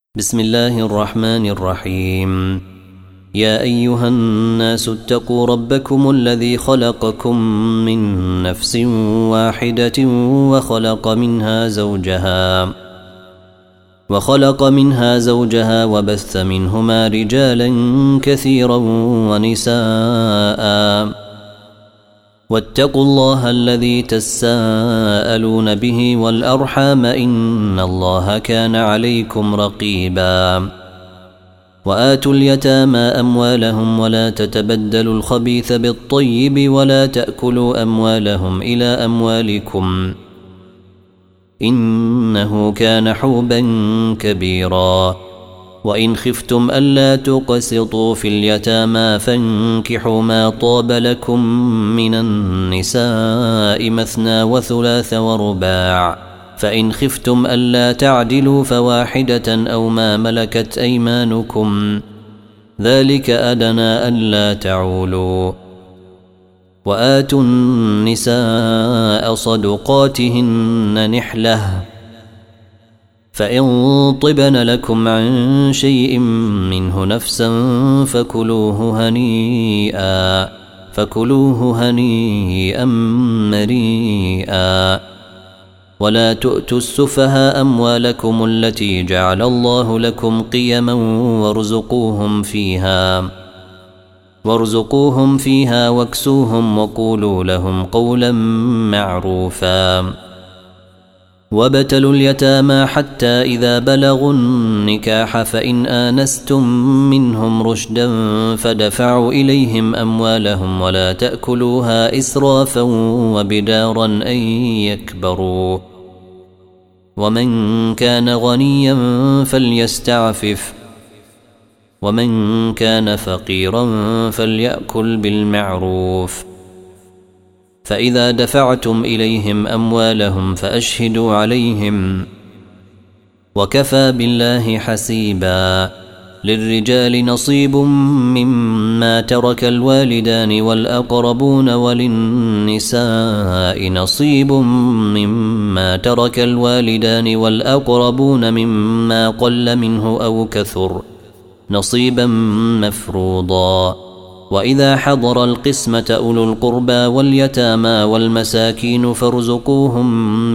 بسم الله الرحمن الرحيم. يا أيها الناس اتقوا ربكم الذي خلقكم من نفس واحدة وخلق منها زوجها وبث منهما رجالا كثيرا ونساء. واتقوا الله الذي تساءلون به والأرحام إن الله كان عليكم رقيبا. وآتوا اليتامى أموالهم ولا تتبدلوا الخبيث بالطيب ولا تأكلوا أموالهم إلى أموالكم إنه كان حوبا كبيرا. وإن خفتم ألا تقسطوا في اليتامى فانكحوا ما طاب لكم من النساء مثنى وثلاث ورباع، فإن خفتم ألا تعدلوا فواحدة أو ما ملكت أيمانكم ذلك أدنى ألا تعولوا. وآتوا النساء صدقاتهن نحلة، فإن طبن لكم عن شيء منه نفسا فكلوه هنيئا مريئا. ولا تؤتوا السفهاء أموالكم التي جعل الله لكم قيما وارزقوهم فيها واكسوهم وقولوا لهم قولا معروفا. وابتلوا اليتامى حتى إذا بلغوا النكاح فإن آنستم منهم رشدا فدفعوا إليهم أموالهم ولا تأكلوها إسرافا وبدارا أن يكبروا. ومن كان غنيا فليستعفف ومن كان فقيرا فليأكل بالمعروف. فإذا دفعتم إليهم أموالهم فأشهدوا عليهم وكفى بالله حسيبا. للرجال نصيب مما ترك الوالدان والأقربون وللنساء نصيب مما ترك الوالدان والأقربون مما قل منه أو كثر نصيبا مفروضا. وإذا حضر القسمة أولو القربى واليتامى والمساكين فارزقوهم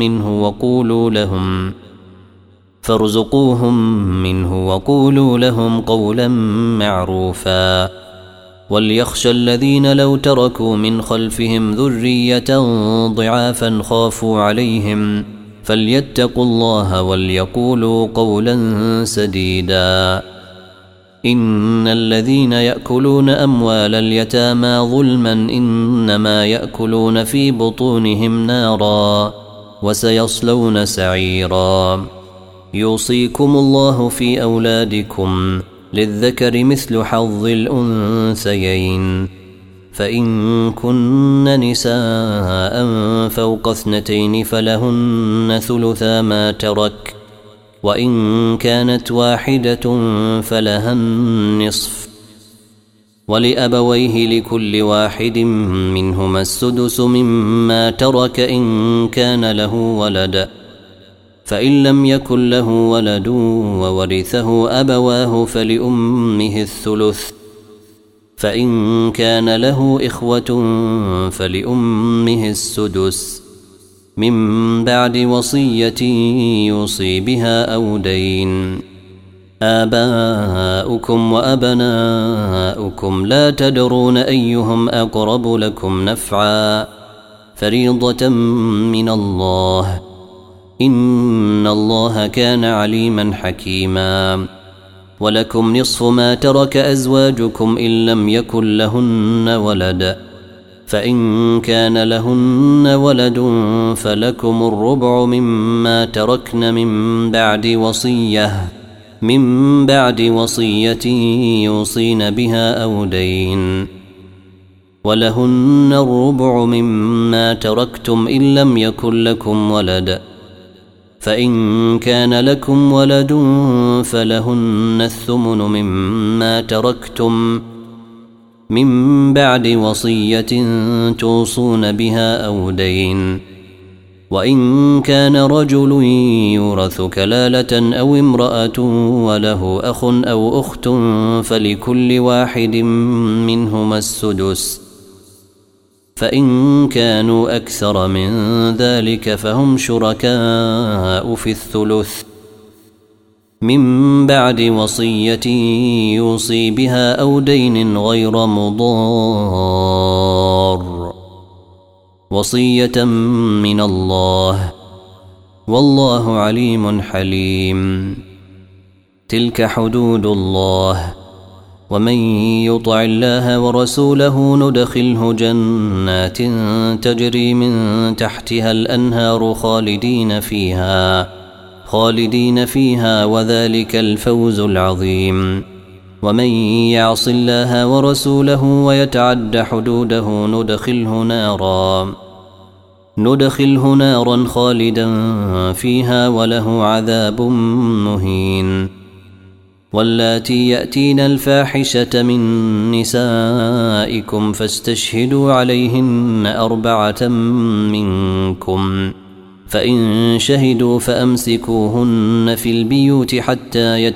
منه وقولوا لهم قولا معروفا. وليخشى الذين لو تركوا من خلفهم ذرية ضعافا خافوا عليهم فليتقوا الله وليقولوا قولا سديدا. إن الذين يأكلون أموال اليتامى ظلما إنما يأكلون في بطونهم نارا وسيصلون سعيرا. يوصيكم الله في أولادكم للذكر مثل حظ الأنثيين، فإن كن نساء فوق 2 فلهن ثلثا ما ترك، وإن كانت واحدة فلها النصف، ولأبويه لكل واحد منهما السدس مما ترك إن كان له ولد، فإن لم يكن له ولد وورثه أبواه فلأمه الثلث، فإن كان له إخوة فلأمه السدس من بعد وصية يوصي بها أو دين. آباؤكم وأبناؤكم لا تدرون أيهم أقرب لكم نفعا فريضة من الله إن الله كان عليما حكيما. ولكم نصف ما ترك أزواجكم إن لم يكن لهن ولد، فإن كان لهن ولد فلكم الربع مما تركن من بعد وصية يوصين بها أو دين، ولهن الربع مما تركتم إن لم يكن لكم ولد، فإن كان لكم ولد فلهن الثمن مما تركتم من بعد وصية توصون بها أو دين. وإن كان رجل يورث كلالة أو امرأة وله أخ أو أخت فلكل واحد منهما السدس، فإن كانوا أكثر من ذلك فهم شركاء في الثلث من بعد وصية يوصي بها أو دين غير مضار، وصية من الله والله عليم حليم. تلك حدود الله، ومن يطع الله ورسوله ندخله جنات تجري من تحتها الأنهار خالدين فيها وذلك الفوز العظيم. ومن يعص الله ورسوله ويتعد حدوده ندخله نارا خالدا فيها وله عذاب مهين. واللاتي يأتين الفاحشة من نسائكم فاستشهدوا عليهن 4 منكم، فإن شهدوا فأمسكوهن في البيوت حتى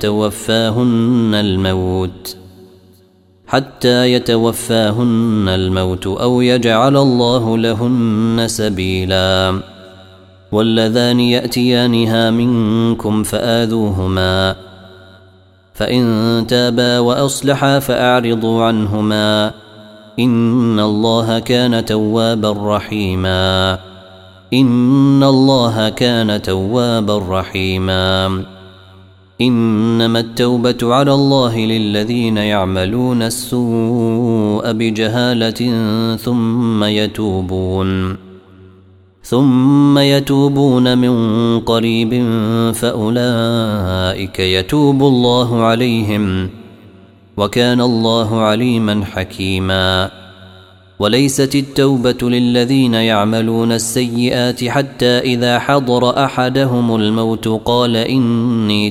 يتوفاهن الموت أو يجعل الله لهن سبيلا. واللذان يأتيانها منكم فآذوهما، فإن تابا وأصلحا فأعرضوا عنهما، إن الله كان توابا رحيما. إنما التوبة على الله للذين يعملون السوء بجهالة ثم يتوبون من قريب فأولئك يتوب الله عليهم، وكان الله عليما حكيما. وليست التوبة للذين يعملون السيئات حتى إذا حضر أحدهم الموت قال إني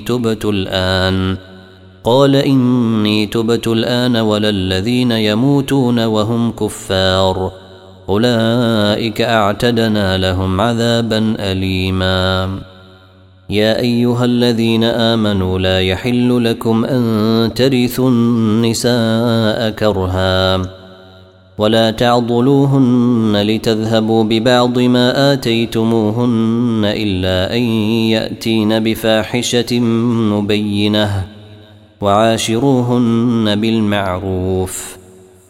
تبت الآن ولا الذين يموتون وهم كفار، أولئك أعتدنا لهم عذابا أليما. يا أيها الذين آمنوا لا يحل لكم أن ترثوا النساء كرها ولا تعضلوهن لتذهبوا ببعض ما آتيتموهن إلا أن يأتين بفاحشة مبينة، وعاشروهن بالمعروف.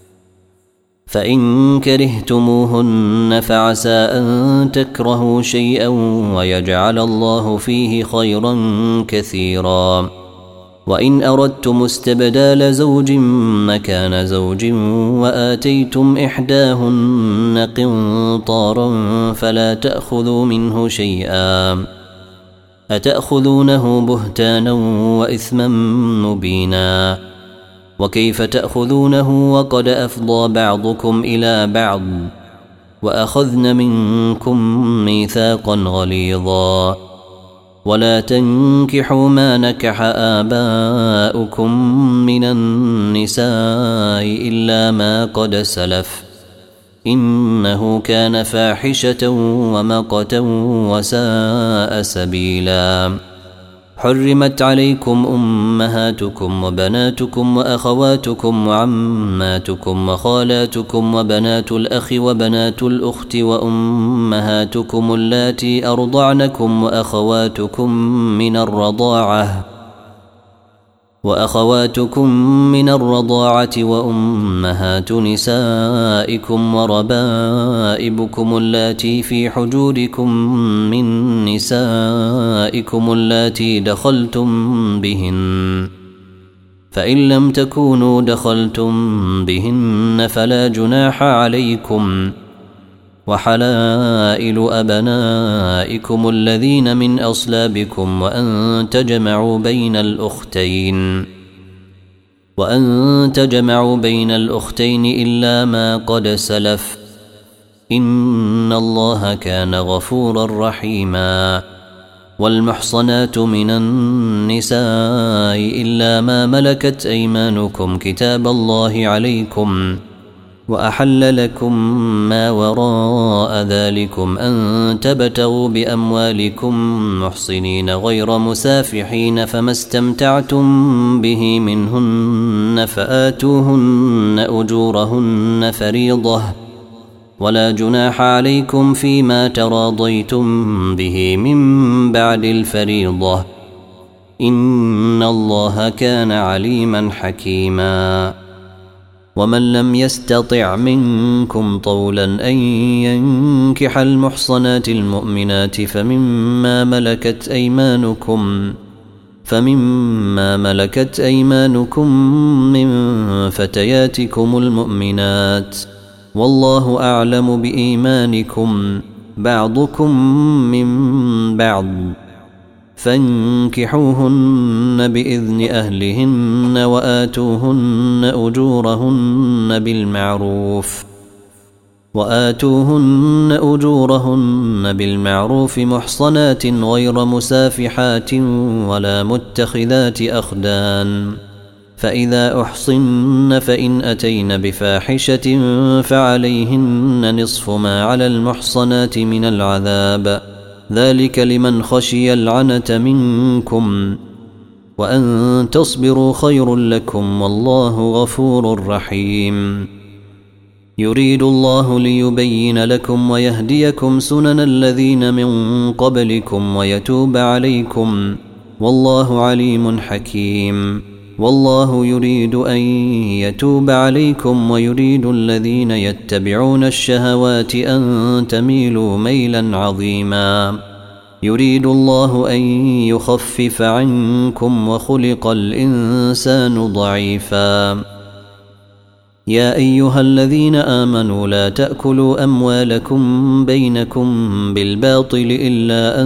فإن كرهتموهن فعسى أن تكرهوا شيئا ويجعل الله فيه خيرا كثيرا. وإن أردتم استبدال زوج مكان زوج وآتيتم إحداهن قنطارا فلا تأخذوا منه شيئا، أتأخذونه بهتانا وإثما مبينا. وكيف تأخذونه وقد أفضى بعضكم إلى بعض وأخذن منكم ميثاقا غليظا. ولا تنكحوا ما نكح آباؤكم من النساء إلا ما قد سلف، إنه كان فاحشة ومقتا وساء سبيلا. حرمت عليكم أمهاتكم وبناتكم وأخواتكم وعماتكم وخالاتكم وبنات الأخ وبنات الأخت وأمهاتكم اللاتي أرضعنكم وأخواتكم من الرضاعة وأمهات نسائكم وربائبكم اللاتي في حجوركم من نسائكم اللاتي دخلتم بهن، فإن لم تكونوا دخلتم بهن فلا جناح عليكم. وحلائل أبنائكم الذين من أصلابكم وأن تجمعوا بين الأختين إلا ما قد سلف، إن الله كان غفورا رحيما. والمحصنات من النساء إلا ما ملكت أيمانكم كتاب الله عليكم، وأحل لكم ما وراء ذلكم أن تبتغوا بأموالكم محصنين غير مسافحين، فما استمتعتم به منهن فآتوهن أجورهن فريضة، ولا جناح عليكم فيما تراضيتم به من بعد الفريضة، إن الله كان عليما حكيما. ومن لم يستطع منكم طولا أن ينكح المحصنات المؤمنات فمما ملكت أيمانكم من فتياتكم المؤمنات، والله أعلم بإيمانكم، بعضكم من بعض، فانكحوهن بإذن أهلهن وآتوهن أجورهن بالمعروف محصنات غير مسافحات ولا متخذات أخدان، فإذا أحصن فإن أتين بفاحشة فعليهن نصف ما على المحصنات من العذاب، ذلك لمن خشي العنة منكم، وأن تصبروا خير لكم، والله غفور رحيم. يريد الله ليبين لكم ويهديكم سنن الذين من قبلكم ويتوب عليكم، والله عليم حكيم. والله يريد أن يتوب عليكم ويريد الذين يتبعون الشهوات أن تميلوا ميلا عظيما. يريد الله أن يخفف عنكم وخلق الإنسان ضعيفا. يا أيها الذين آمنوا لا تأكلوا أموالكم بينكم بالباطل إلا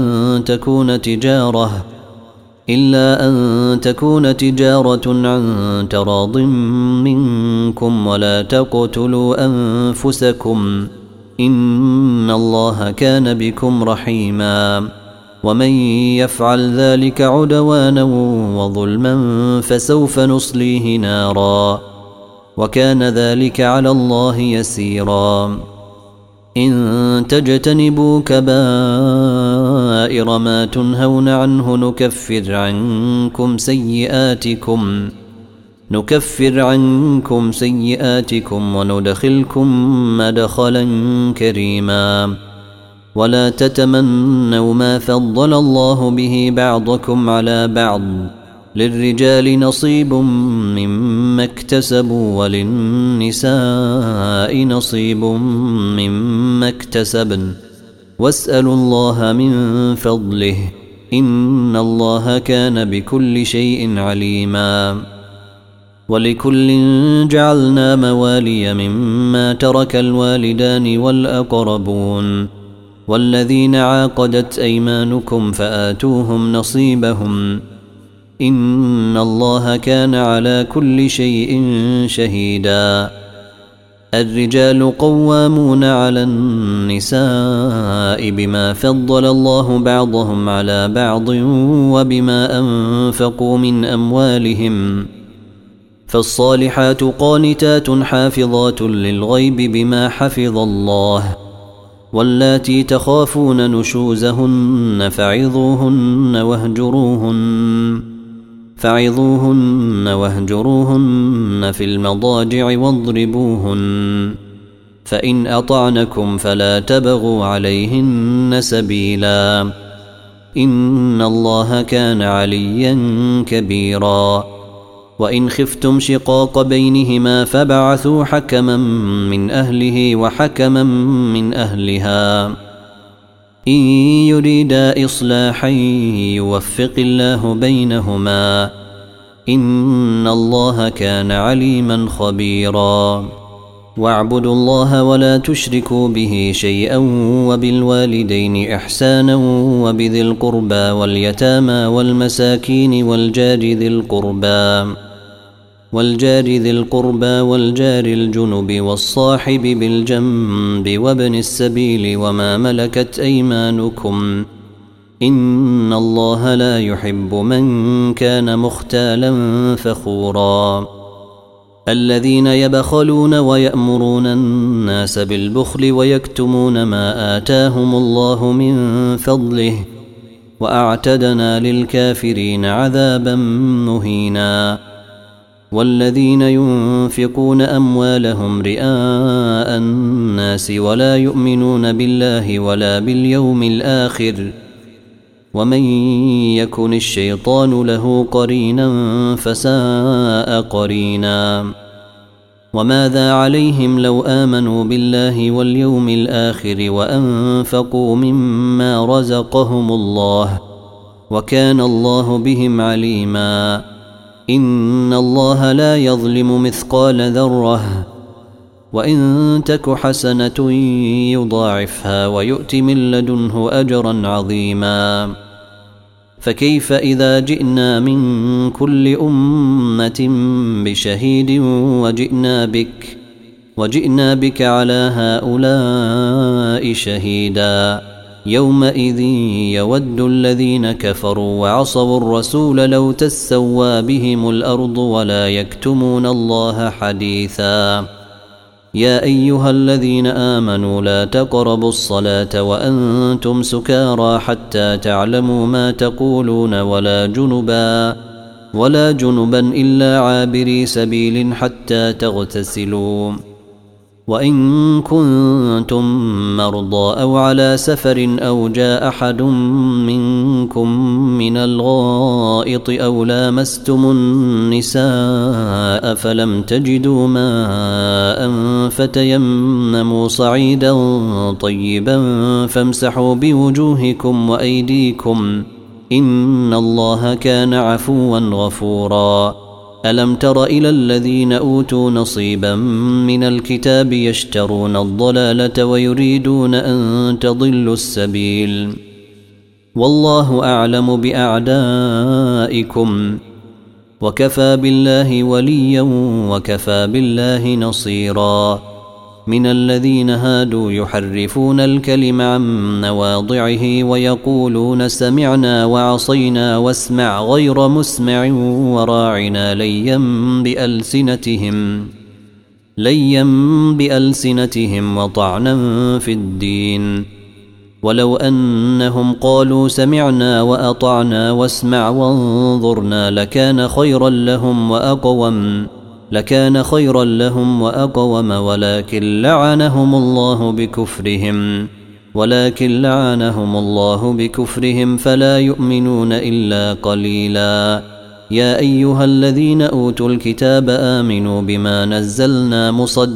أن تكون تجارة عن تراض منكم، ولا تقتلوا أنفسكم، إن الله كان بكم رحيما. ومن يفعل ذلك عدوانا وظلما فسوف نصليه نارا، وكان ذلك على الله يسيرا. إن تجتنبوا كبائر ما تنهون عنه نكفر عنكم سيئاتكم وندخلكم مدخلا كريما. ولا تتمنوا ما فضل الله به بعضكم على بعض، للرجال نصيب مما اكتسبوا وللنساء نصيب مما اكتسبن، واسألوا الله من فضله، إن الله كان بكل شيء عليما. ولكل جعلنا موالي مما ترك الوالدان والأقربون والذين عاقدت أيمانكم فآتوهم نصيبهم، إن الله كان على كل شيء شهيدا. الرجال قوامون على النساء بما فضل الله بعضهم على بعض وبما أنفقوا من أموالهم، فالصالحات قانتات حافظات للغيب بما حفظ الله. واللاتي تخافون نشوزهن فعظوهن واهجروهن في المضاجع واضربوهن، فإن أطعنكم فلا تبغوا عليهن سبيلا، إن الله كان عليا كبيرا. وإن خفتم شقاق بينهما فبعثوا حكما من أهله وحكما من أهلها، إن يريدا إصلاحا يوفق الله بينهما، إن الله كان عليما خبيرا. واعبدوا الله ولا تشركوا به شيئا، وبالوالدين إحسانا، وبذي القربى واليتامى والمساكين والجار ذي القربى والجار الجنب والصاحب بالجنب وابن السبيل وما ملكت أيمانكم، إن الله لا يحب من كان مختالا فخورا. الذين يبخلون ويأمرون الناس بالبخل ويكتمون ما آتاهم الله من فضله وأعتدنا للكافرين عذابا مهينا. والذين ينفقون أموالهم رئاء الناس ولا يؤمنون بالله ولا باليوم الآخر ومن يكن الشيطان له قرينا فساء قرينا. وماذا عليهم لو آمنوا بالله واليوم الآخر وأنفقوا مما رزقهم الله وكان الله بهم عليما. إن الله لا يظلم مثقال ذرة وإن تك حسنة يضاعفها ويؤت من لدنه أجرا عظيما. فكيف إذا جئنا من كل أمة بشهيد وجئنا بك على هؤلاء شهيدا. يومئذ يود الذين كفروا وعصوا الرسول لو تسوى بهم الأرض ولا يكتمون الله حديثا. يا أيها الذين آمنوا لا تقربوا الصلاة وأنتم سكارى حتى تعلموا ما تقولون ولا جنبا إلا عابري سبيل حتى تغتسلوا. وإن كنتم مرضى أو على سفر أو جاء أحد منكم من الغائط أو لامستم النساء فلم تجدوا ماء فتيمموا صعيدا طيبا فامسحوا بوجوهكم وأيديكم إن الله كان عفوا غفورا. ألم تر إلى الذين أوتوا نصيبا من الكتاب يشترون الضلالة ويريدون أن تضلوا السبيل والله أعلم بأعدائكم وكفى بالله وليا وكفى بالله نصيرا. من الذين هادوا يحرفون الكلم عن مواضعه ويقولون سمعنا وعصينا واسمع غير مسمع وراعنا ليا بألسنتهم وطعنا في الدين. ولو أنهم قالوا سمعنا وأطعنا واسمع وانظرنا لكان خيرا لهم وأقوم ولكن لعنهم الله بكفرهم فلا يؤمنون إلا قليلا. يا أيها الذين أوتوا الكتاب آمنوا بما نزلنا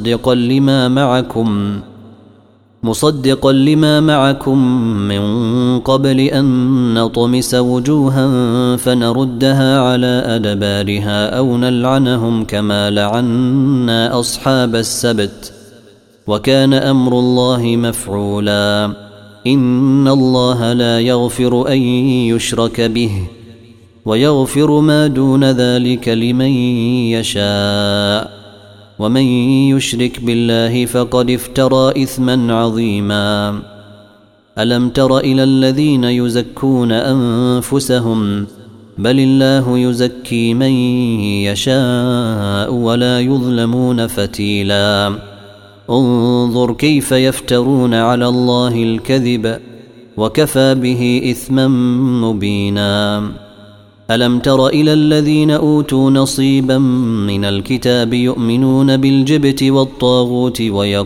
مصدقا لما معكم من قبل أن نطمس وجوها فنردها على أدبارها أو نلعنهم كما لعنا أصحاب السبت وكان أمر الله مفعولا. إن الله لا يغفر أن يشرك به ويغفر ما دون ذلك لمن يشاء ومن يشرك بالله فقد افترى إثما عظيما. ألم تر إلى الذين يزكون أنفسهم بل الله يزكي من يشاء ولا يظلمون فتيلا. انظر كيف يفترون على الله الكذب وكفى به إثما مبينا. ألم تر إلى الذين أوتوا نصيبا من الكتاب يؤمنون بالجبت والطاغوت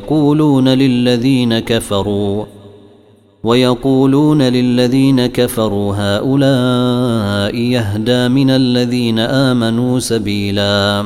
ويقولون للذين كفروا هؤلاء يهدى من الذين آمنوا سبيلا.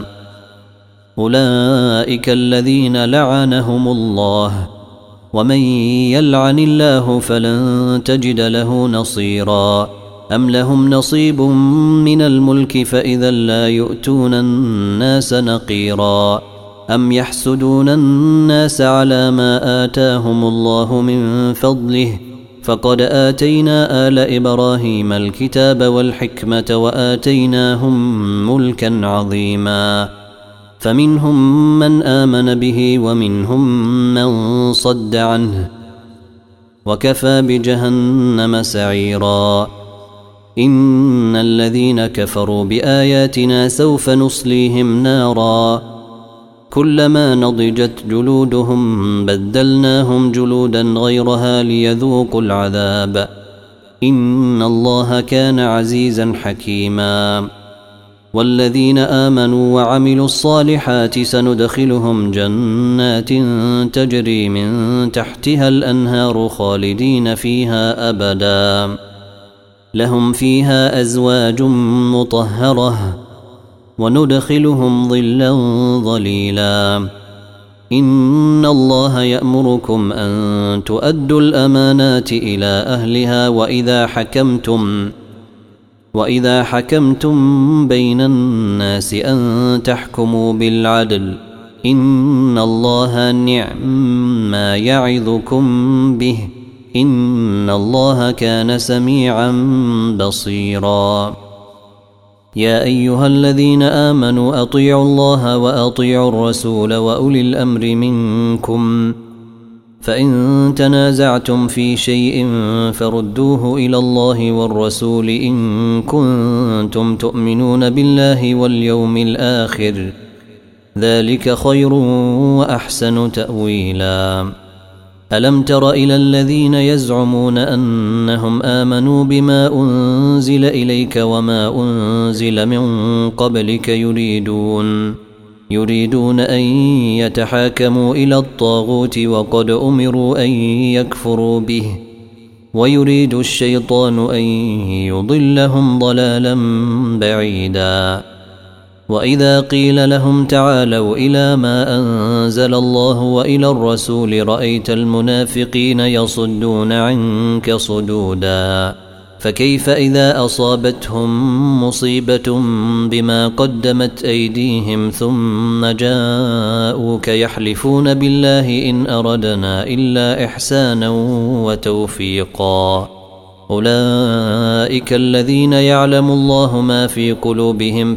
أولئك الذين لعنهم الله ومن يلعن الله فلن تجد له نصيرا. أم لهم نصيب من الملك فإذا لا يؤتون الناس نقيرا. أم يحسدون الناس على ما آتاهم الله من فضله فقد آتينا آل إبراهيم الكتاب والحكمة وآتيناهم ملكا عظيما. فمنهم من آمن به ومنهم من صد عنه وكفى بجهنم سعيرا. إن الذين كفروا بآياتنا سوف نصليهم نارا كلما نضجت جلودهم بدلناهم جلودا غيرها ليذوقوا العذاب إن الله كان عزيزا حكيما والذين آمنوا وعملوا الصالحات سندخلهم جنات تجري من تحتها الأنهار خالدين فيها أبدا لهم فيها أزواج مطهرة وندخلهم ظلا ظليلا إن الله يأمركم أن تؤدوا الأمانات إلى أهلها وإذا حكمتم بين الناس أن تحكموا بالعدل إن الله نعم ما يعظكم به إن الله كان سميعا بصيرا يا أيها الذين آمنوا أطيعوا الله وأطيعوا الرسول وأولي الأمر منكم فإن تنازعتم في شيء فردوه إلى الله والرسول إن كنتم تؤمنون بالله واليوم الآخر ذلك خير وأحسن تأويلا ألم تر إلى الذين يزعمون أنهم آمنوا بما أنزل إليك وما أنزل من قبلك يريدون أن يتحاكموا إلى الطاغوت وقد أمروا أن يكفروا به ويريد الشيطان أن يضلهم ضلالا بعيدا وإذا قيل لهم تعالوا إلى ما أنزل الله وإلى الرسول رأيت المنافقين يصدون عنك صدودا فكيف إذا أصابتهم مصيبة بما قدمت أيديهم ثم جاءوك يحلفون بالله إن أردنا إلا إحسانا وتوفيقا أولئك الذين يعلم الله ما في قلوبهم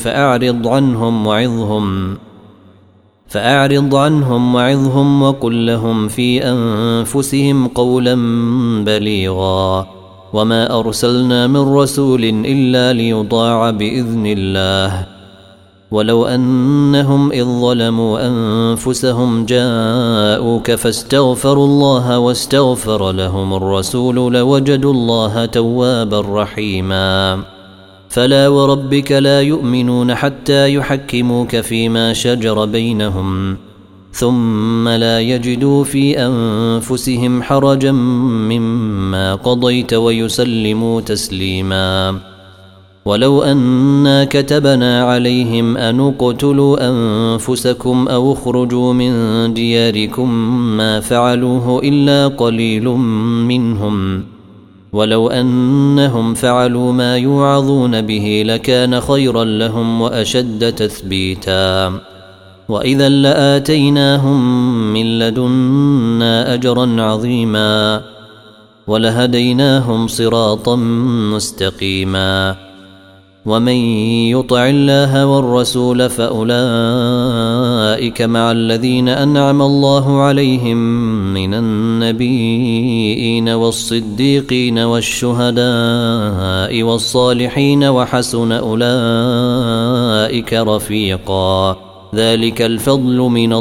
فأعرض عنهم وعظهم وقل لهم في أنفسهم قولا بليغا وما أرسلنا من رسول إلا ليطاع بإذن الله ولو أنهم إذ ظلموا أنفسهم جاءوك فاستغفروا الله واستغفر لهم الرسول لوجدوا الله توابا رحيما فلا وربك لا يؤمنون حتى يحكموك فيما شجر بينهم ثم لا يجدوا في أنفسهم حرجا مما قضيت ويسلموا تسليما ولو أنا كتبنا عليهم أن اقتلوا أنفسكم أو اخرجوا من دياركم ما فعلوه إلا قليل منهم ولو أنهم فعلوا ما يوعظون به لكان خيرا لهم وأشد تثبيتا وإذا لآتيناهم من لدنا أجرا عظيما ولهديناهم صراطا مستقيما ومن يطع الله والرسول فأولئك مع الذين أنعم الله عليهم من النبيين والصديقين والشهداء والصالحين وحسن أولئك رفيقا ذلك الفضل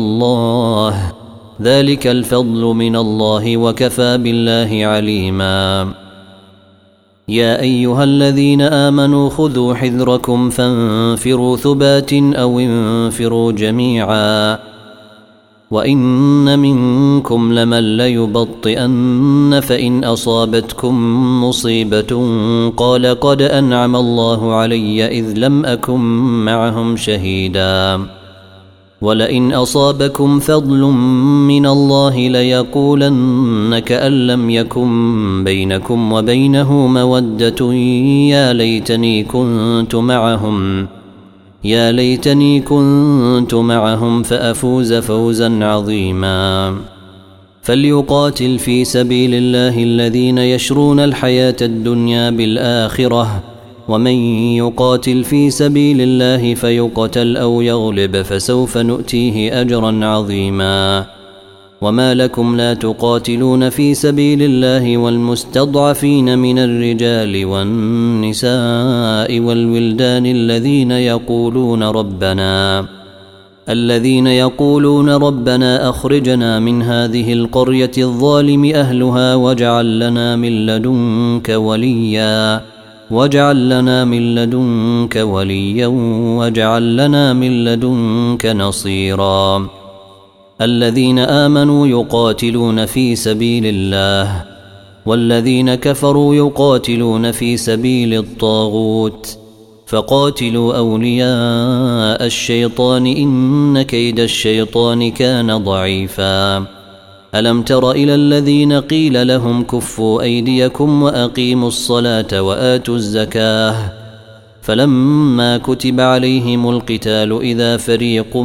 من الله وكفى بالله عليما يا أيها الذين آمنوا خذوا حذركم فانفروا ثبات أو انفروا جميعا وإن منكم لمن ليبطئن فإن أصابتكم مصيبة قال قد أنعم الله علي إذ لم أكن معهم شهيدا ولئن أصابكم فضل من الله ليقولن كأن لم يكن بينكم وبينه مودة يا ليتني كنت معهم فأفوز فوزا عظيما فليقاتل في سبيل الله الذين يشرون الحياة الدنيا بالآخرة ومن يقاتل في سبيل الله فيقتل أو يغلب فسوف نؤتيه أجرا عظيما وما لكم لا تقاتلون في سبيل الله والمستضعفين من الرجال والنساء والولدان الذين الذين يقولون ربنا أخرجنا من هذه القرية الظالم أهلها واجعل لنا من لدنك وليا واجعل لنا من لدنك نصيرا. الذين آمنوا يقاتلون في سبيل الله والذين كفروا يقاتلون في سبيل الطاغوت فقاتلوا أولياء الشيطان إن كيد الشيطان كان ضعيفا. ألم تر إلى الذين قيل لهم كفوا أيديكم وأقيموا الصلاة وآتوا الزكاة فلما كتب عليهم القتال إذا فريق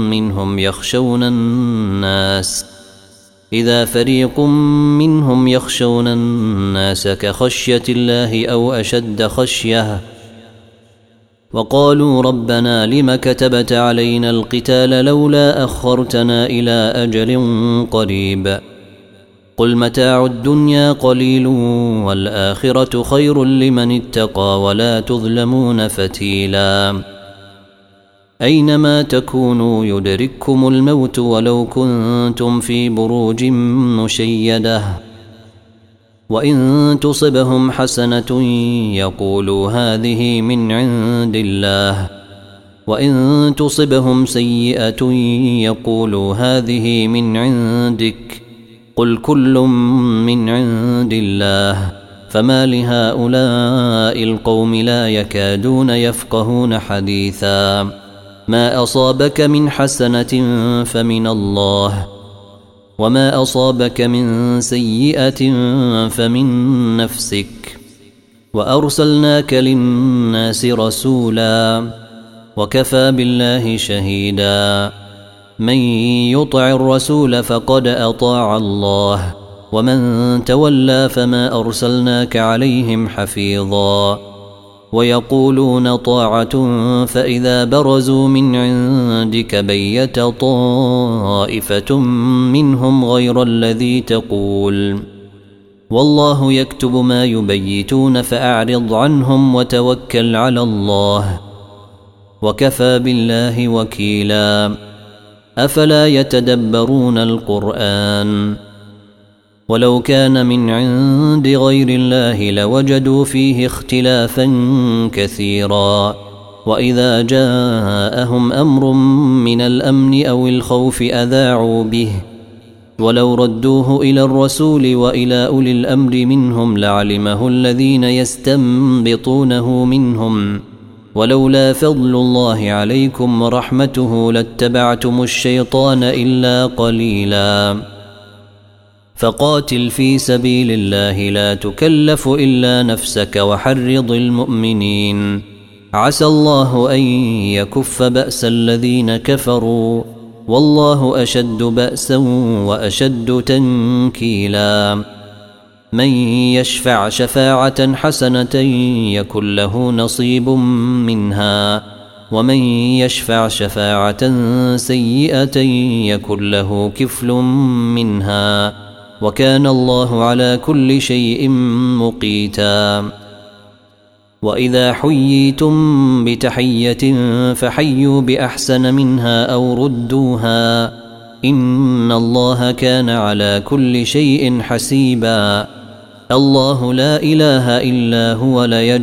منهم يخشون الناس كخشية الله أو أشد خشية وقالوا ربنا لم كتبت علينا القتال لولا أخرتنا إلى أجل قريب قل متاع الدنيا قليل والآخرة خير لمن اتقى ولا تظلمون فتيلا. أينما تكونوا يدرككم الموت ولو كنتم في بروج مشيدة وإن تصبهم حسنة يقولوا هذه من عند الله وإن تصبهم سيئة يقولوا هذه من عندك قل كل من عند الله فما لهؤلاء القوم لا يكادون يفقهون حديثا. ما أصابك من حسنة فمن الله وما أصابك من سيئة فمن نفسك وأرسلناك للناس رسولا وكفى بالله شهيدا. من يطع الرسول فقد أطاع الله ومن تولى فما أرسلناك عليهم حفيظا. ويقولون طاعة فإذا برزوا من عندك بيت طائفة منهم غير الذي تقول والله يكتب ما يبيتون فأعرض عنهم وتوكل على الله وكفى بالله وكيلا. أفلا يتدبرون القرآن ولو كان من عند غير الله لوجدوا فيه اختلافا كثيرا. وإذا جاءهم أمر من الأمن أو الخوف أذاعوا به ولو ردوه إلى الرسول وإلى أولي الأمر منهم لعلمه الذين يستنبطونه منهم ولولا فضل الله عليكم ورحمته لاتبعتم الشيطان إلا قليلا. فقاتل في سبيل الله لا تكلف إلا نفسك وحرض المؤمنين عسى الله أن يكف بأس الذين كفروا والله أشد بأسا وأشد تنكيلا. من يشفع شفاعة حسنة يكن له نصيب منها ومن يشفع شفاعة سيئة يكن له كفل منها وكان الله على كل شيء مقيتا. وإذا حييتم بتحية فحيوا بأحسن منها أو ردوها إن الله كان على كل شيء حسيبا. الله لا إله إلا هو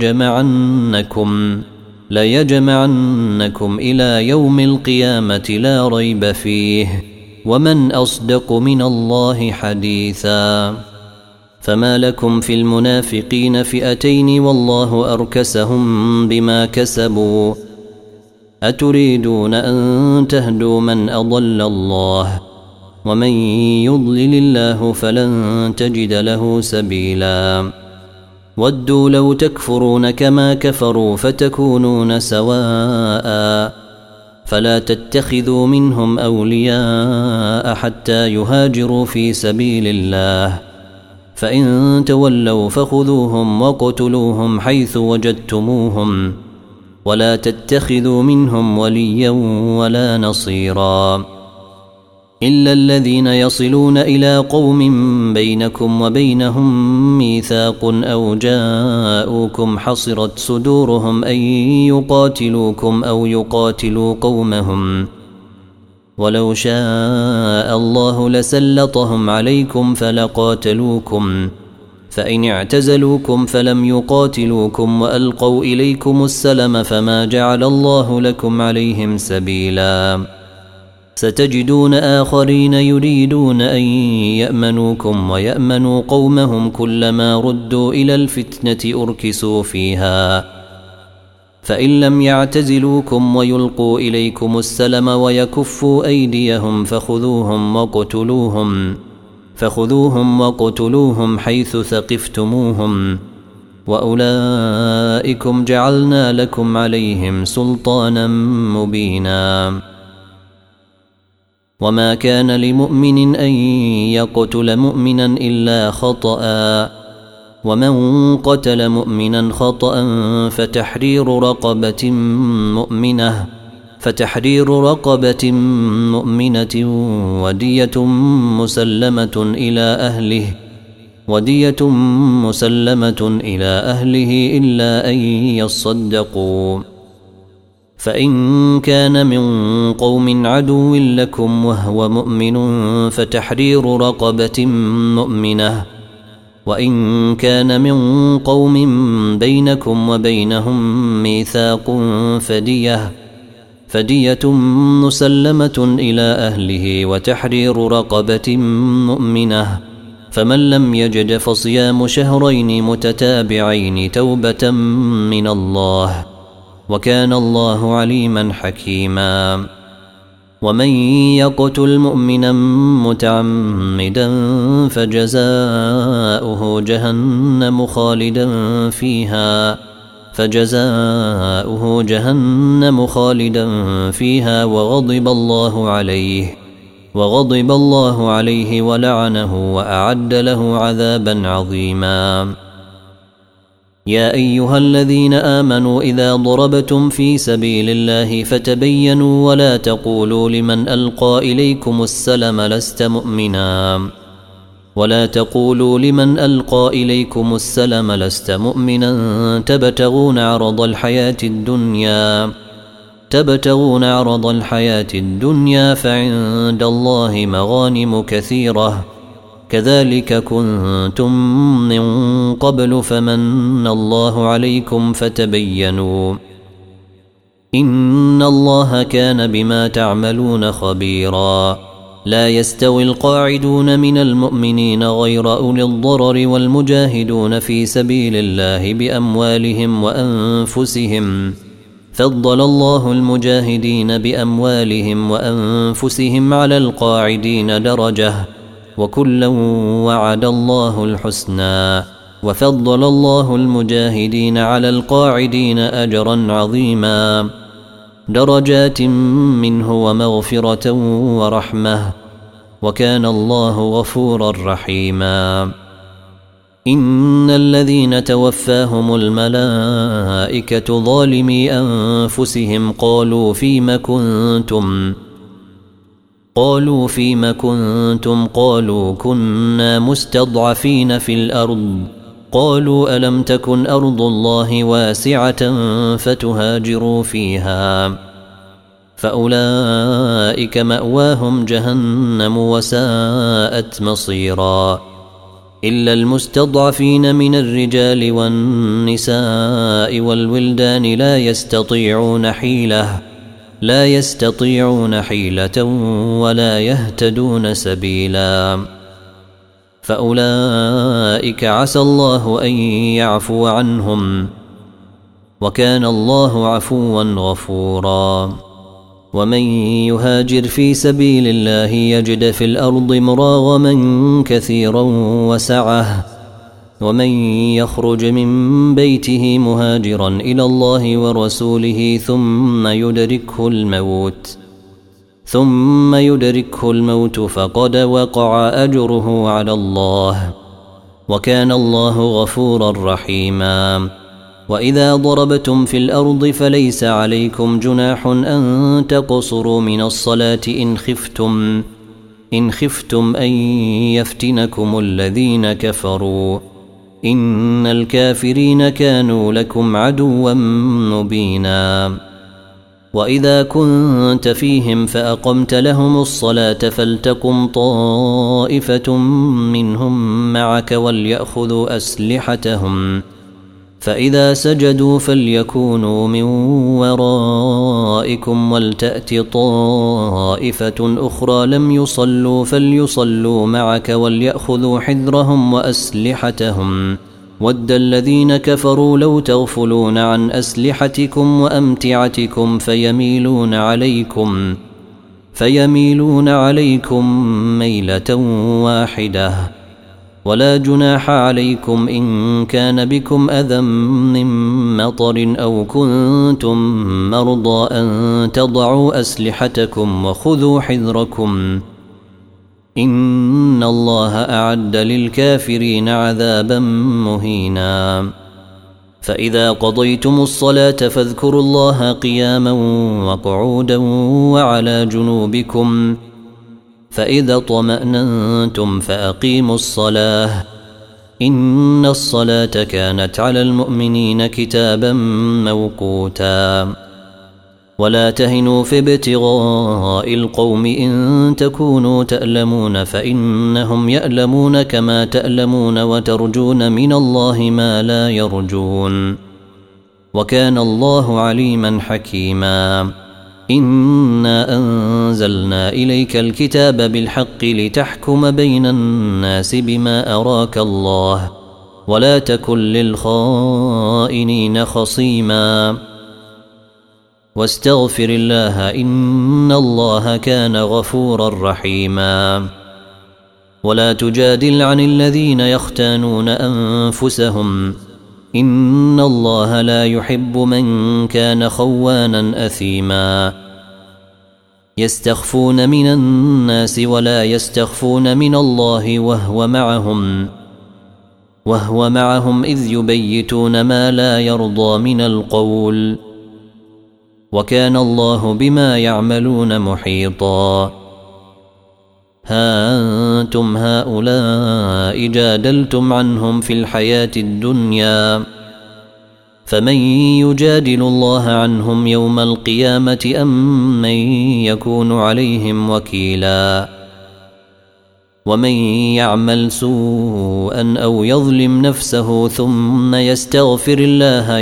ليجمعنكم إلى يوم القيامة لا ريب فيه ومن أصدق من الله حديثا. فما لكم في المنافقين فئتين والله أركسهم بما كسبوا أتريدون أن تهدوا من أضل الله ومن يضلل الله فلن تجد له سبيلا. ودوا لو تكفرون كما كفروا فتكونون سواء فلا تتخذوا منهم أولياء حتى يهاجروا في سبيل الله فإن تولوا فخذوهم وقتلوهم حيث وجدتموهم ولا تتخذوا منهم وليا ولا نصيرا إلا الذين يصلون إلى قوم بينكم وبينهم ميثاق أو جاءوكم حصرت صدورهم أن يقاتلوكم أو يقاتلوا قومهم ولو شاء الله لسلطهم عليكم فلقاتلوكم، فإن اعتزلوكم فلم يقاتلوكم وألقوا إليكم السلم فما جعل الله لكم عليهم سبيلا. ستجدون آخرين يريدون أن يأمنوكم ويأمنوا قومهم، كلما ردوا إلى الفتنة أركسوا فيها، فإن لم يعتزلوكم ويلقوا إليكم السلم ويكفوا أيديهم فخذوهم وقتلوهم حيث ثقفتموهم، وأولئكم جعلنا لكم عليهم سلطانا مبينا. وما كان لمؤمن أن يقتل مؤمنا إلا خطأ، ومن قتل مؤمنا خطأ فتحرير رقبة مؤمنة ودية مسلمة إلى أهله إلا أن يصدقوا، فإن كان من قوم عدو لكم وهو مؤمن فتحرير رقبة مؤمنة، وإن كان من قوم بينكم وبينهم ميثاق فدية مسلمة إلى أهله وتحرير رقبة مؤمنة، فمن لم يجد فصيام شهرين متتابعين توبة من الله، وكان الله عليما حكيما. ومن يقتل مؤمنا متعمدا فجزاؤه جهنم خالدا فيها وغضب الله عليه ولعنه وأعد له عذابا عظيما. يا أيها الذين آمنوا إذا ضربتم في سبيل الله فتبينوا ولا تقولوا لمن ألقى إليكم السلم لست مؤمنا تبتغون عرض الحياة الدنيا فعند الله مغانم كثيرة، كذلك كنتم من قبل فمن الله عليكم فتبينوا، إن الله كان بما تعملون خبيرا. لا يستوي القاعدون من المؤمنين غير أولي الضرر والمجاهدون في سبيل الله بأموالهم وأنفسهم، فضل الله المجاهدين بأموالهم وأنفسهم على القاعدين درجة، وكلا وعد الله الحسنى، وفضل الله المجاهدين على القاعدين أجرا عظيما، درجات منه ومغفرة ورحمة، وكان الله غفورا رحيما. إن الذين توفاهم الملائكة ظالمي أنفسهم قالوا فيم كنتم قالوا كنا مستضعفين في الأرض، قالوا ألم تكن أرض الله واسعة فتهاجروا فيها، فأولئك مأواهم جهنم وساءت مصيرا، إلا المستضعفين من الرجال والنساء والولدان لا يستطيعون حيلة ولا يهتدون سبيلا، فأولئك عسى الله أن يعفو عنهم، وكان الله عفوا غفورا. ومن يهاجر في سبيل الله يجد في الأرض مراغما كثيرا وسعة، ومن يخرج من بيته مهاجرا إلى الله ورسوله ثم يدركه الموت فقد وقع أجره على الله، وكان الله غفورا رحيما. وإذا ضربتم في الأرض فليس عليكم جناح أن تقصروا من الصلاة إن خفتم أن يفتنكم الذين كفروا، إن الكافرين كانوا لكم عدوا مبينا. وإذا كنت فيهم فأقمت لهم الصلاة فلتقم طائفة منهم معك وليأخذوا أسلحتهم فإذا سجدوا فليكونوا من ورائكم ولتأت طائفة أخرى لم يصلوا فليصلوا معك وليأخذوا حذرهم وأسلحتهم ود الذين كفروا لو تغفلون عن أسلحتكم وأمتعتكم فيميلون عليكم ميلة واحدة ولا جناح عليكم إن كان بكم أذى من مطر أو كنتم مرضى أن تضعوا أسلحتكم وخذوا حذركم إن الله أعد للكافرين عذابا مهينا فإذا قضيتم الصلاة فاذكروا الله قياما وقعودا وعلى جنوبكم فإذا اطمأننتم فأقيموا الصلاة إن الصلاة كانت على المؤمنين كتابا موقوتا ولا تهنوا في ابتغاء القوم إن تكونوا تألمون فإنهم يألمون كما تألمون وترجون من الله ما لا يرجون وكان الله عليما حكيما إنا أنزلنا إليك الكتاب بالحق لتحكم بين الناس بما أراك الله ولا تكن للخائنين خصيما واستغفر الله إن الله كان غفورا رحيما ولا تجادل عن الذين يختانون أنفسهم إن الله لا يحب من كان خوانا أثيما يستخفون من الناس ولا يستخفون من الله وهو معهم إذ يبيتون ما لا يرضى من القول وكان الله بما يعملون محيطا ها أنتم هؤلاء جادلتم عنهم في الحياة الدنيا فمن يجادل الله عنهم يوم القيامة أم من يكون عليهم وكيلا ومن يعمل سوءا أو يظلم نفسه ثم يستغفر الله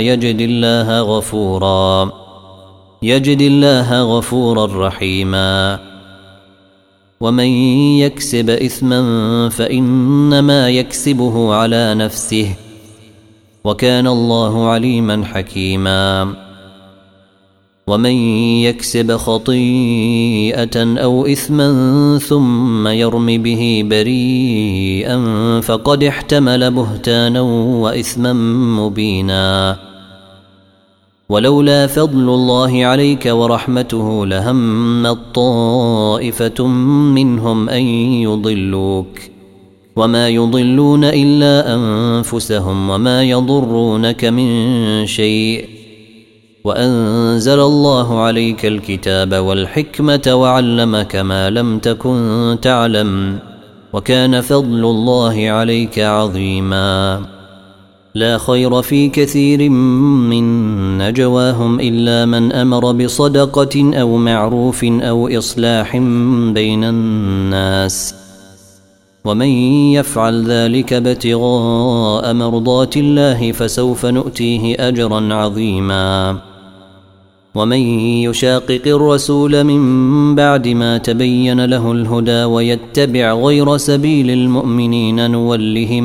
يجد الله غفورا رحيما ومن يكسب إثما فإنما يكسبه على نفسه وكان الله عليما حكيما ومن يكسب خطيئة أو إثما ثم يرم به بريئا فقد احتمل بهتانا وإثما مبينا ولولا فضل الله عليك ورحمته لهمت طائفة منهم أن يضلوك وما يضلون إلا أنفسهم وما يضرونك من شيء وأنزل الله عليك الكتاب والحكمة وعلمك ما لم تكن تعلم وكان فضل الله عليك عظيما لا خير في كثير من نجواهم إلا من أمر بصدقة أو معروف أو إصلاح بين الناس ومن يفعل ذلك ابتغاء مرضات الله فسوف نؤتيه أجرا عظيما ومن يشاقق الرسول من بعد ما تبين له الهدى ويتبع غير سبيل المؤمنين نوله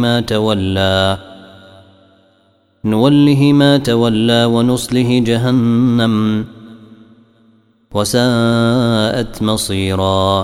ما تولى ونصله جهنم وساءت مصيرا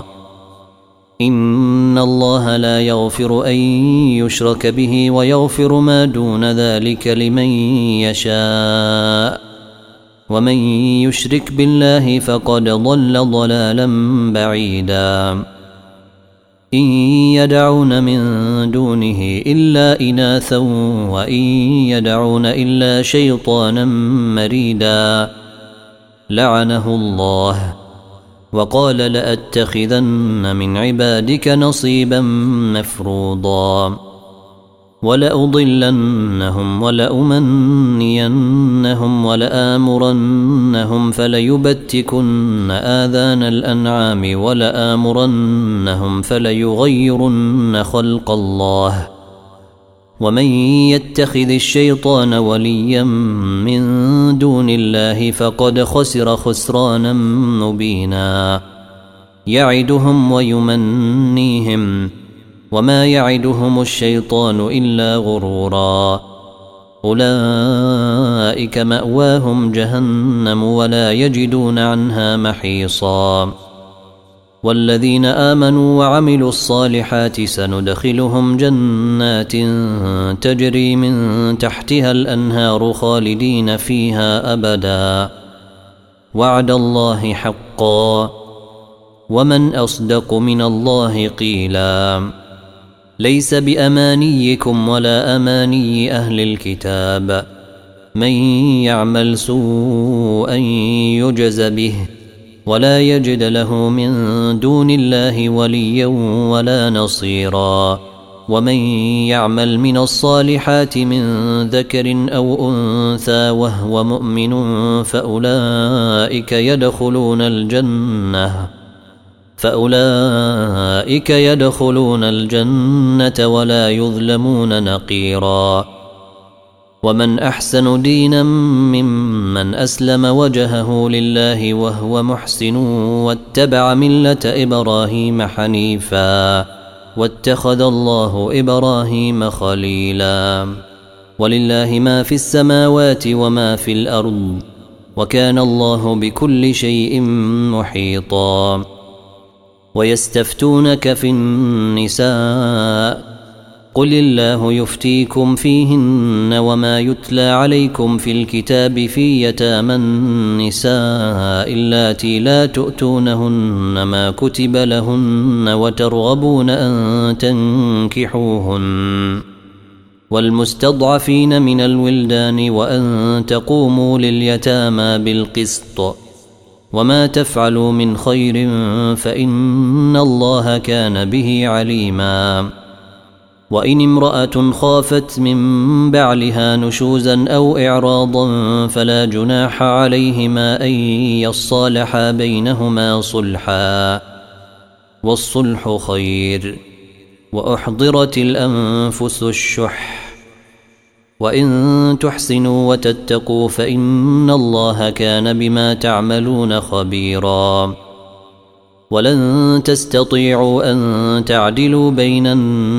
إن الله لا يغفر أن يشرك به ويغفر ما دون ذلك لمن يشاء ومن يشرك بالله فقد ضل ضلالا بعيدا إن يدعون من دونه إلا إناثا وإن يدعون إلا شيطانا مريدا لعنه الله وقال لأتخذن من عبادك نصيبا مفروضا ولأضلنهم ولأمنينهم ولآمرنهم فليبتكن آذان الأنعام ولآمرنهم فليغيرن خلق الله ومن يتخذ الشيطان وليا من دون الله فقد خسر خسرانا مبينا يعدهم ويمنيهم وما يعدهم الشيطان إلا غرورا أولئك مأواهم جهنم ولا يجدون عنها محيصا والذين آمنوا وعملوا الصالحات سندخلهم جنات تجري من تحتها الأنهار خالدين فيها أبدا وعد الله حقا ومن أصدق من الله قيلا ليس بأمانيكم ولا أماني أهل الكتاب من يعمل سوءا يجز به ولا يجد له من دون الله وليا ولا نصيرا ومن يعمل من الصالحات من ذكر أو أنثى وهو مؤمن فأولئك يدخلون الجنة ولا يظلمون نقيرا ومن أحسن دينا ممن أسلم وجهه لله وهو محسن واتبع ملة إبراهيم حنيفا واتخذ الله إبراهيم خليلا ولله ما في السماوات وما في الأرض وكان الله بكل شيء محيطا ويستفتونك في النساء قل الله يفتيكم فيهن وما يتلى عليكم في الكتاب في يتامى النساء اللاتي لا تؤتونهن ما كتب لهن وترغبون أن تنكحوهن والمستضعفين من الولدان وأن تقوموا لليتامى بالقسط وما تفعلوا من خير فإن الله كان به عليما وإن امرأة خافت من بعلها نشوزا أو إعراضا فلا جناح عليهما أن يصالحا بينهما صلحا والصلح خير وأحضرت الأنفس الشح وإن تحسنوا وتتقوا فإن الله كان بما تعملون خبيرا ولن تستطيعوا أن تعدلوا بين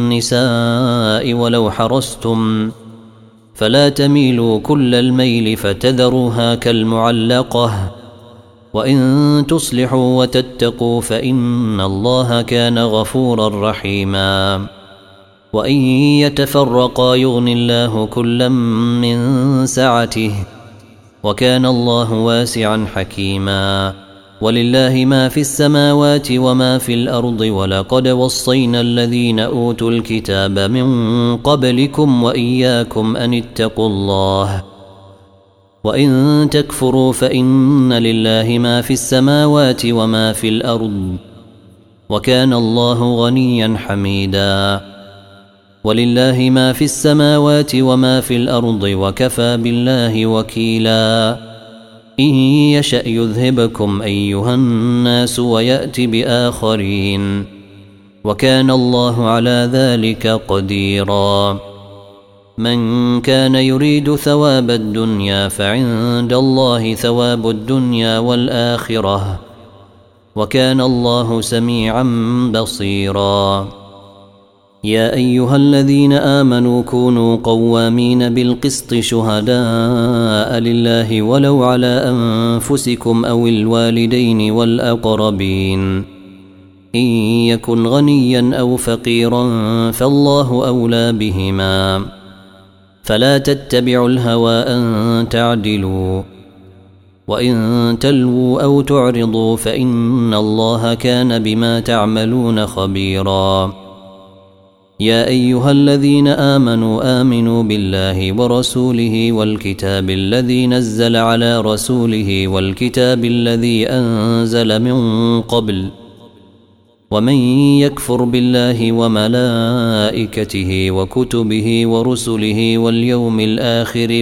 النساء ولو حرصتم فلا تميلوا كل الميل فتذروها كالمعلقة وإن تصلحوا وتتقوا فإن الله كان غفورا رحيما وإن يتفرقا يغن الله كلا من سعته وكان الله واسعا حكيما ولله ما في السماوات وما في الأرض ولقد وصينا الذين أوتوا الكتاب من قبلكم وإياكم أن اتقوا الله وإن تكفروا فإن لله ما في السماوات وما في الأرض وكان الله غنيا حميدا ولله ما في السماوات وما في الأرض وكفى بالله وكيلا إن يشأ يذهبكم أيها الناس ويأتي بآخرين وكان الله على ذلك قديرا من كان يريد ثواب الدنيا فعند الله ثواب الدنيا والآخرة وكان الله سميعا بصيرا يا أيها الذين آمنوا كونوا قوامين بالقسط شهداء لله ولو على أنفسكم أو الوالدين والأقربين إن يكن غنيا أو فقيرا فالله أولى بهما فلا تتبعوا الهوى أن تعدلوا وإن تلووا أو تعرضوا فإن الله كان بما تعملون خبيرا يا أيها الذين آمنوا بالله ورسوله والكتاب الذي نزل على رسوله والكتاب الذي أنزل من قبل ومن يكفر بالله وملائكته وكتبه ورسله واليوم الآخر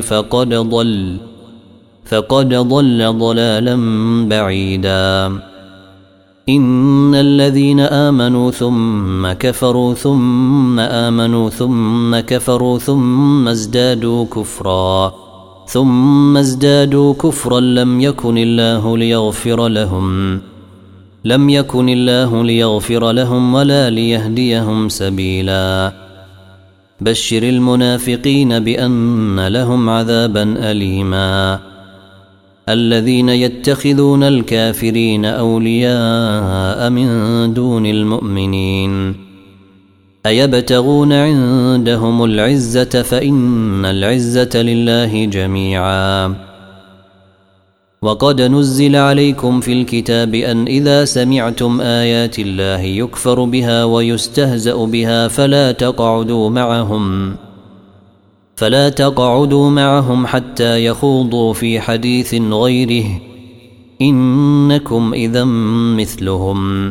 فقد ضل ضلالا بعيدا. إن الذين آمنوا ثم كفروا ثم آمنوا ثم كفروا ثم ازدادوا كفرا لم يكن الله ليغفر لهم ولا ليهديهم سبيلا. بشر المنافقين بأن لهم عذابا أليما. الذين يتخذون الكافرين أولياء من دون المؤمنين أيبتغون عندهم العزة فإن العزة لله جميعا. وقد نزل عليكم في الكتاب أن إذا سمعتم آيات الله يكفر بها ويستهزأ بها فلا تقعدوا معهم حتى يخوضوا في حديث غيره إنكم إذا مثلهم.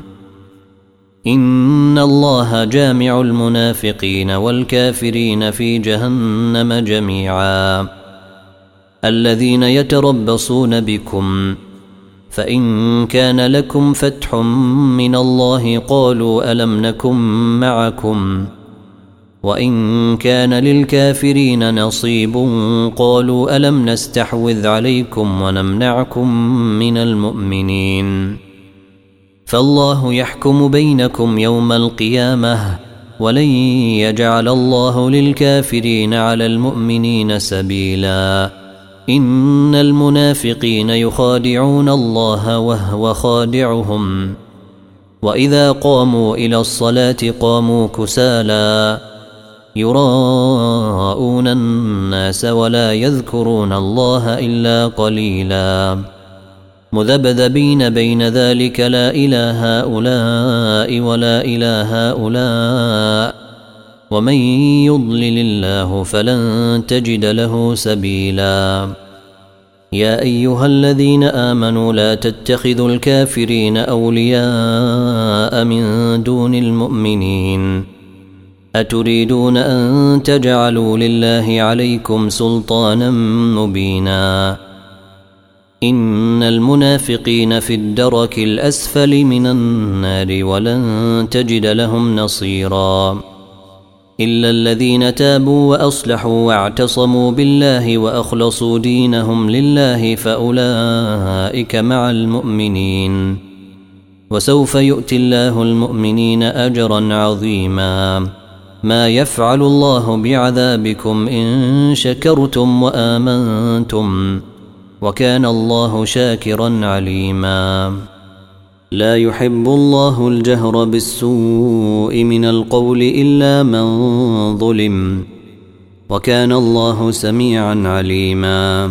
إن الله جامع المنافقين والكافرين في جهنم جميعا. الذين يتربصون بكم فإن كان لكم فتح من الله قالوا ألم نكن معكم وإن كان للكافرين نصيب قالوا ألم نستحوذ عليكم ونمنعكم من المؤمنين. فالله يحكم بينكم يوم القيامة ولن يجعل الله للكافرين على المؤمنين سبيلا. إن المنافقين يخادعون الله وهو خادعهم وإذا قاموا إلى الصلاة قاموا كسالى يراءون الناس ولا يذكرون الله إلا قليلا. مذبذبين بين ذلك لا إلى هؤلاء ولا إلى هؤلاء ومن يضلل الله فلن تجد له سبيلا. يا أيها الذين آمنوا لا تتخذوا الكافرين أولياء من دون المؤمنين أتريدون أن تجعلوا لله عليكم سلطانا مبينا. إن المنافقين في الدرك الأسفل من النار ولن تجد لهم نصيرا. إلا الذين تابوا وأصلحوا واعتصموا بالله وأخلصوا دينهم لله فأولئك مع المؤمنين وسوف يؤتي الله المؤمنين أجرا عظيما. ما يفعل الله بعذابكم إن شكرتم وآمنتم وكان الله شاكرا عليما. لا يحب الله الجهر بالسوء من القول إلا من ظلم وكان الله سميعا عليما.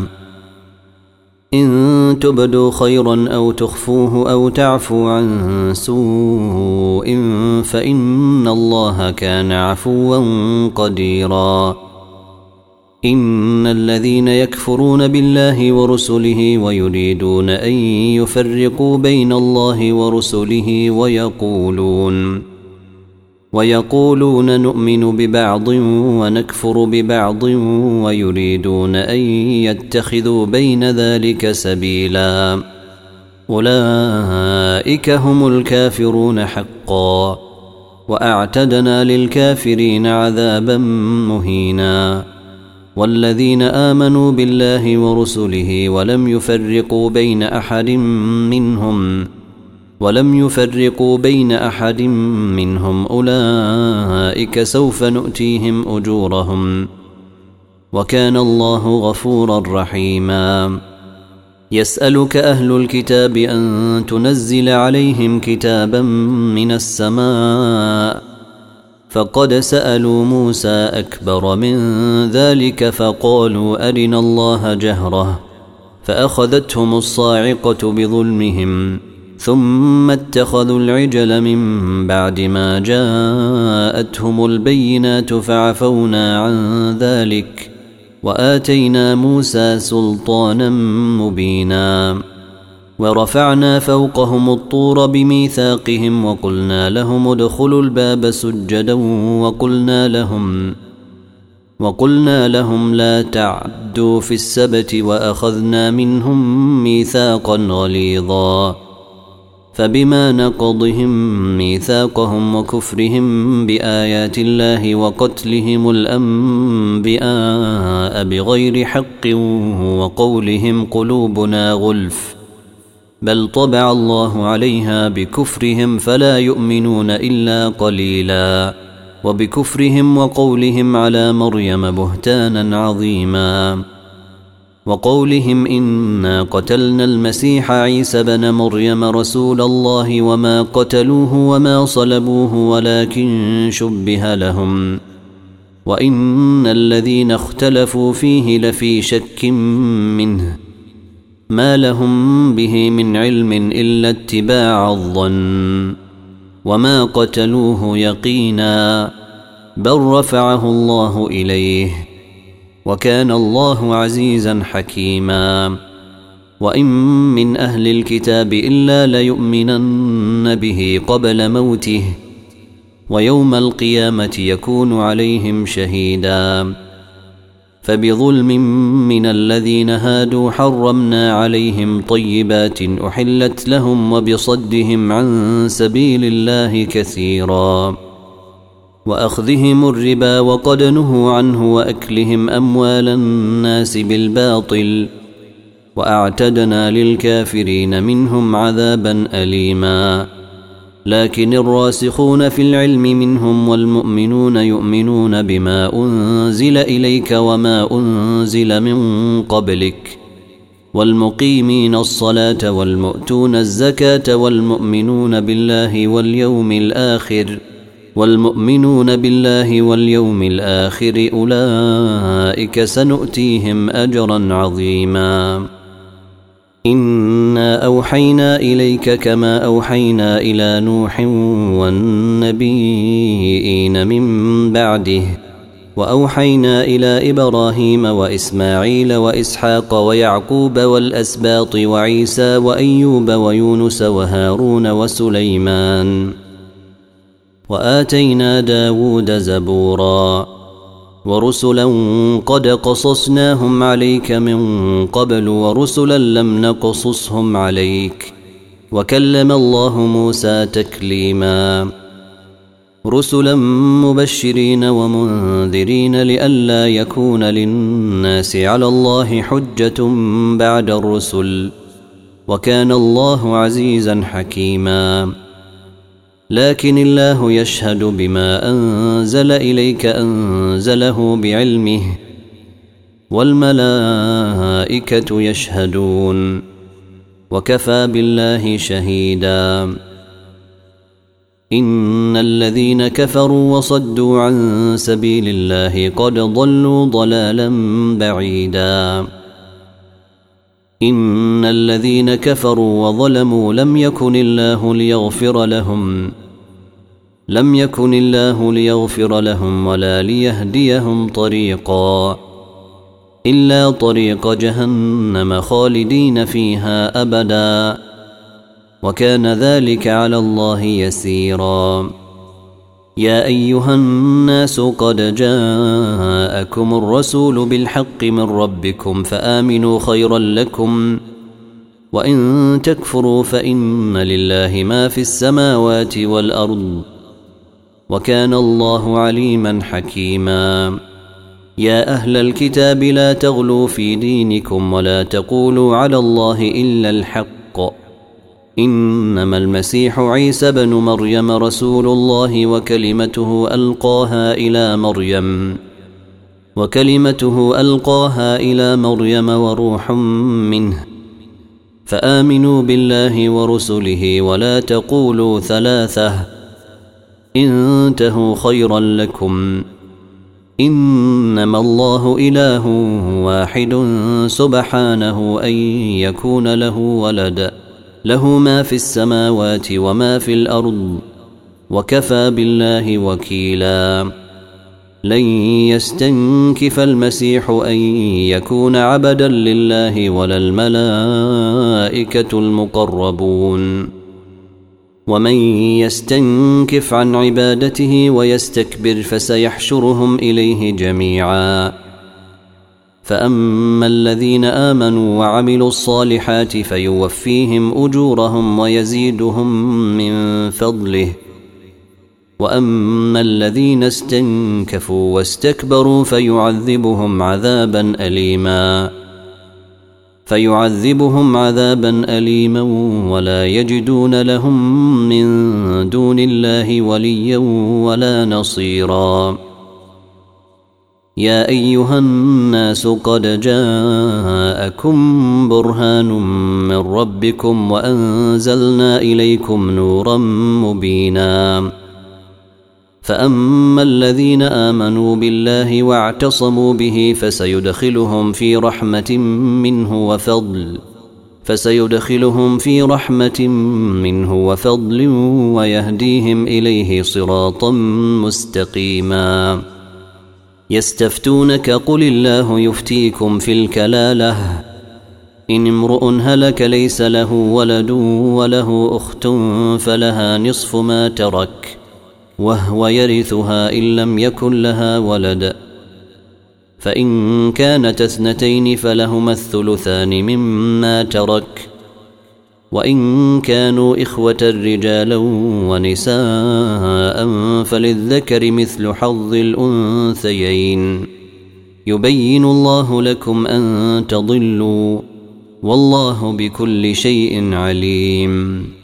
إن تبدوا خيرا أو تخفوه أو تعفوا عن سوء فإن الله كان عفوا قديرا. إن الذين يكفرون بالله ورسله ويريدون أن يفرقوا بين الله ورسله ويقولون نؤمن ببعض ونكفر ببعض ويريدون أن يتخذوا بين ذلك سبيلا أولئك هم الكافرون حقا وأعتدنا للكافرين عذابا مهينا. والذين آمنوا بالله ورسله ولم يفرقوا بين أحد منهم أولئك سوف نؤتيهم أجورهم وكان الله غفورا رحيما. يسألك أهل الكتاب أن تنزل عليهم كتابا من السماء فقد سألوا موسى أكبر من ذلك فقالوا أرنا الله جهرة فأخذتهم الصاعقة بظلمهم ثم اتخذوا العجل من بعد ما جاءتهم البينات فعفونا عن ذلك وآتينا موسى سلطانا مبينا. ورفعنا فوقهم الطور بميثاقهم وقلنا لهم ادخلوا الباب سجدا وقلنا لهم لا تعدوا في السبت وأخذنا منهم ميثاقا غليظا فبما نقضهم ميثاقهم وكفرهم بآيات الله وقتلهم الأنبياء بغير حق وقولهم قلوبنا غلف بل طبع الله عليها بكفرهم فلا يؤمنون إلا قليلا وبكفرهم وقولهم على مريم بهتانا عظيما وقولهم إنا قتلنا المسيح عيسى بن مريم رسول الله وما قتلوه وما صلبوه ولكن شبه لهم وإن الذين اختلفوا فيه لفي شك منه ما لهم به من علم إلا اتباع الظن وما قتلوه يقينا بل رفعه الله إليه وكان الله عزيزا حكيما وإن من أهل الكتاب إلا ليؤمنن به قبل موته ويوم القيامة يكون عليهم شهيدا فبظلم من الذين هادوا حرمنا عليهم طيبات أحلت لهم وبصدهم عن سبيل الله كثيرا وأخذهم الربا وقد نهوا عنه وأكلهم أموال الناس بالباطل وأعتدنا للكافرين منهم عذابا أليما لكن الراسخون في العلم منهم والمؤمنون يؤمنون بما أنزل إليك وما أنزل من قبلك والمقيمين الصلاة والمؤتون الزكاة والمؤمنون بالله واليوم الآخر أولئك سنؤتيهم أجرا عظيما إنا أوحينا إليك كما أوحينا إلى نوح والنبيين من بعده وأوحينا إلى إبراهيم وإسماعيل وإسحاق ويعقوب والأسباط وعيسى وأيوب ويونس وهارون وسليمان وآتينا داود زبورا ورسلا قد قصصناهم عليك من قبل ورسلا لم نقصصهم عليك وكلم الله موسى تكليما رسلا مبشرين ومنذرين لئلا يكون للناس على الله حجة بعد الرسل وكان الله عزيزا حكيما لكن الله يشهد بما أنزل إليك أنزله بعلمه والملائكة يشهدون وكفى بالله شهيدا إن الذين كفروا وصدوا عن سبيل الله قد ضلوا ضلالا بعيدا إن الذين كفروا وظلموا لم يكن الله ليغفر لهم ولا ليهديهم طريقا إلا طريق جهنم خالدين فيها أبدا وكان ذلك على الله يسيرا يا أيها الناس قد جاءكم الرسول بالحق من ربكم فآمنوا خيرا لكم وإن تكفروا فإن لله ما في السماوات والأرض وكان الله عليما حكيما يا أهل الكتاب لا تغلوا في دينكم ولا تقولوا على الله إلا الحق إنما المسيح عيسى بن مريم رسول الله وكلمته ألقاها إلى مريم وروح منه فآمنوا بالله ورسله ولا تقولوا ثلاثة انتهوا خيرا لكم إنما الله إله واحد سبحانه أن يكون له ولد له ما في السماوات وما في الأرض وكفى بالله وكيلا لن يستنكف المسيح أن يكون عبدا لله ولا الملائكة المقربون، ومن يستنكف عن عبادته ويستكبر فسيحشرهم إليه جميعا. فأما الذين آمنوا وعملوا الصالحات فيوفيهم أجورهم ويزيدهم من فضله، وأما الذين استنكفوا واستكبروا فيعذبهم عذابا أليما ولا يجدون لهم من دون الله وليا ولا نصيرا. يا أيها الناس قد جاءكم برهان من ربكم وأنزلنا إليكم نورا مبينا. فأما الذين آمنوا بالله واعتصموا به فسيدخلهم في رحمة منه وفضل ويهديهم إليه صراطا مستقيما. يستفتونك قل الله يفتيكم في الكلالة، إن امرؤ هلك ليس له ولد وله أخت فلها نصف ما ترك وهو يرثها إن لم يكن لها ولد، فإن كانت اثنتين فلهما الثلثان مما ترك، وإن كانوا إخوة رجالا ونساء فللذكر مثل حظ الأنثيين. يبين الله لكم أن تضلوا والله بكل شيء عليم.